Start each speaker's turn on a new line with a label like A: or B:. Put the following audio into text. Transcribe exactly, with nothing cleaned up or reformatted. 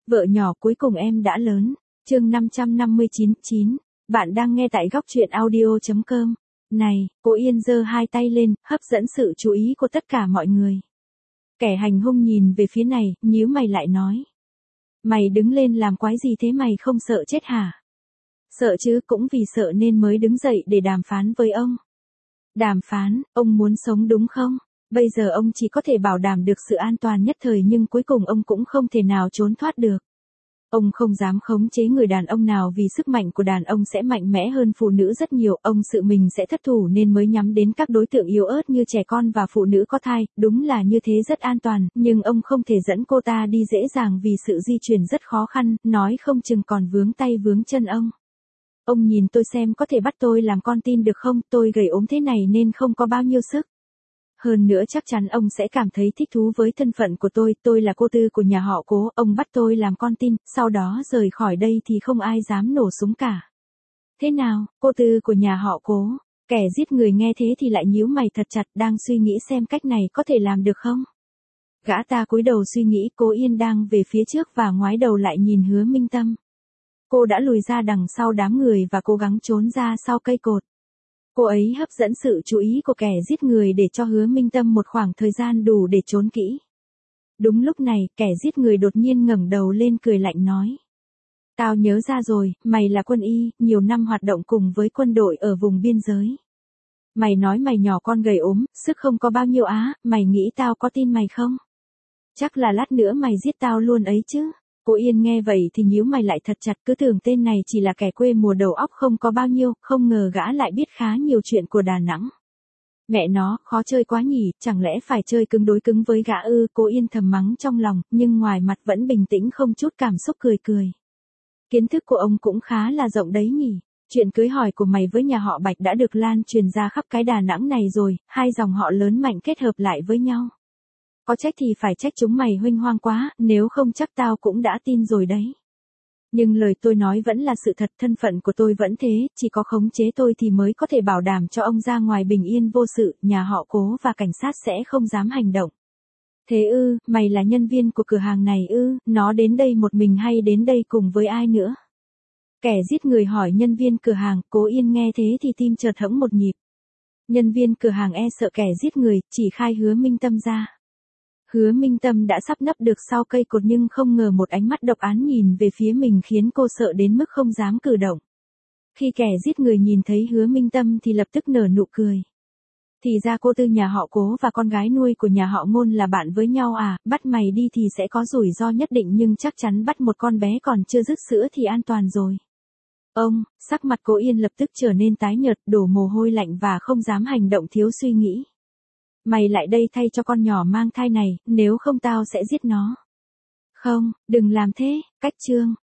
A: Vợ nhỏ cuối cùng em đã lớn. Chương năm trăm năm mươi chín, chín. Bạn đang nghe tại góc truyện audio chấm com. Này, cô Yên giơ hai tay lên, hấp dẫn sự chú ý của tất cả mọi người. Kẻ hành hung nhìn về phía này, nhíu mày lại nói. Mày đứng lên làm quái gì thế, mày không sợ chết hả? Sợ chứ, cũng vì sợ nên mới đứng dậy để đàm phán với ông. Đàm phán, ông muốn sống đúng không? Bây giờ ông chỉ có thể bảo đảm được sự an toàn nhất thời nhưng cuối cùng ông cũng không thể nào trốn thoát được. Ông không dám khống chế người đàn ông nào vì sức mạnh của đàn ông sẽ mạnh mẽ hơn phụ nữ rất nhiều, ông sợ mình sẽ thất thủ nên mới nhắm đến các đối tượng yếu ớt như trẻ con và phụ nữ có thai, đúng là như thế rất an toàn, nhưng ông không thể dẫn cô ta đi dễ dàng vì sự di chuyển rất khó khăn, nói không chừng còn vướng tay vướng chân ông. Ông nhìn tôi xem có thể bắt tôi làm con tin được không, tôi gầy ốm thế này nên không có bao nhiêu sức. Hơn nữa chắc chắn ông sẽ cảm thấy thích thú với thân phận của tôi, tôi là cô Tư của nhà họ Cố, ông bắt tôi làm con tin, sau đó rời khỏi đây thì không ai dám nổ súng cả. Thế nào, cô Tư của nhà họ Cố? Kẻ giết người nghe thế thì lại nhíu mày thật chặt, đang suy nghĩ xem cách này có thể làm được không? Gã ta cúi đầu suy nghĩ, Cố Yên đang về phía trước và ngoái đầu lại nhìn Hứa Minh Tâm. Cô đã lùi ra đằng sau đám người và cố gắng trốn ra sau cây cột. Cô ấy hấp dẫn sự chú ý của kẻ giết người để cho Hứa Minh Tâm một khoảng thời gian đủ để trốn kỹ. Đúng lúc này, kẻ giết người đột nhiên ngẩng đầu lên cười lạnh nói. Tao nhớ ra rồi, mày là quân y, nhiều năm hoạt động cùng với quân đội ở vùng biên giới. Mày nói mày nhỏ con gầy ốm, sức không có bao nhiêu á, mày nghĩ tao có tin mày không? Chắc là lát nữa mày giết tao luôn ấy chứ. Cô Yên nghe vậy thì nhíu mày lại thật chặt, cứ tưởng tên này chỉ là kẻ quê mùa đầu óc không có bao nhiêu, không ngờ gã lại biết khá nhiều chuyện của Đà Nẵng. Mẹ nó, khó chơi quá nhỉ, chẳng lẽ phải chơi cứng đối cứng với gã ư? Cô Yên thầm mắng trong lòng, nhưng ngoài mặt vẫn bình tĩnh không chút cảm xúc cười cười. Kiến thức của ông cũng khá là rộng đấy nhỉ. Chuyện cưới hỏi của mày với nhà họ Bạch đã được lan truyền ra khắp cái Đà Nẵng này rồi, hai dòng họ lớn mạnh kết hợp lại với nhau. Có trách thì phải trách chúng mày huênh hoang quá, nếu không chắc tao cũng đã tin rồi đấy. Nhưng lời tôi nói vẫn là sự thật, thân phận của tôi vẫn thế, chỉ có khống chế tôi thì mới có thể bảo đảm cho ông ra ngoài bình yên vô sự, nhà họ Cố và cảnh sát sẽ không dám hành động. Thế ư, mày là nhân viên của cửa hàng này ư, nó đến đây một mình hay đến đây cùng với ai nữa? Kẻ giết người hỏi nhân viên cửa hàng, Cố Yên nghe thế thì tim chợt hẫng một nhịp. Nhân viên cửa hàng e sợ kẻ giết người, chỉ khai Hứa Minh Tâm ra. Hứa Minh Tâm đã sắp nấp được sau cây cột nhưng không ngờ một ánh mắt độc án nhìn về phía mình khiến cô sợ đến mức không dám cử động. Khi kẻ giết người nhìn thấy Hứa Minh Tâm thì lập tức nở nụ cười. Thì ra cô Tư nhà họ Cố và con gái nuôi của nhà họ Ngôn là bạn với nhau à, bắt mày đi thì sẽ có rủi ro nhất định nhưng chắc chắn bắt một con bé còn chưa dứt sữa thì an toàn rồi. Ông, sắc mặt Cố Yên lập tức trở nên tái nhợt, đổ mồ hôi lạnh và không dám hành động thiếu suy nghĩ. Mày lại đây thay cho con nhỏ mang thai này, nếu không tao sẽ giết nó. Không, đừng làm thế, cách chương.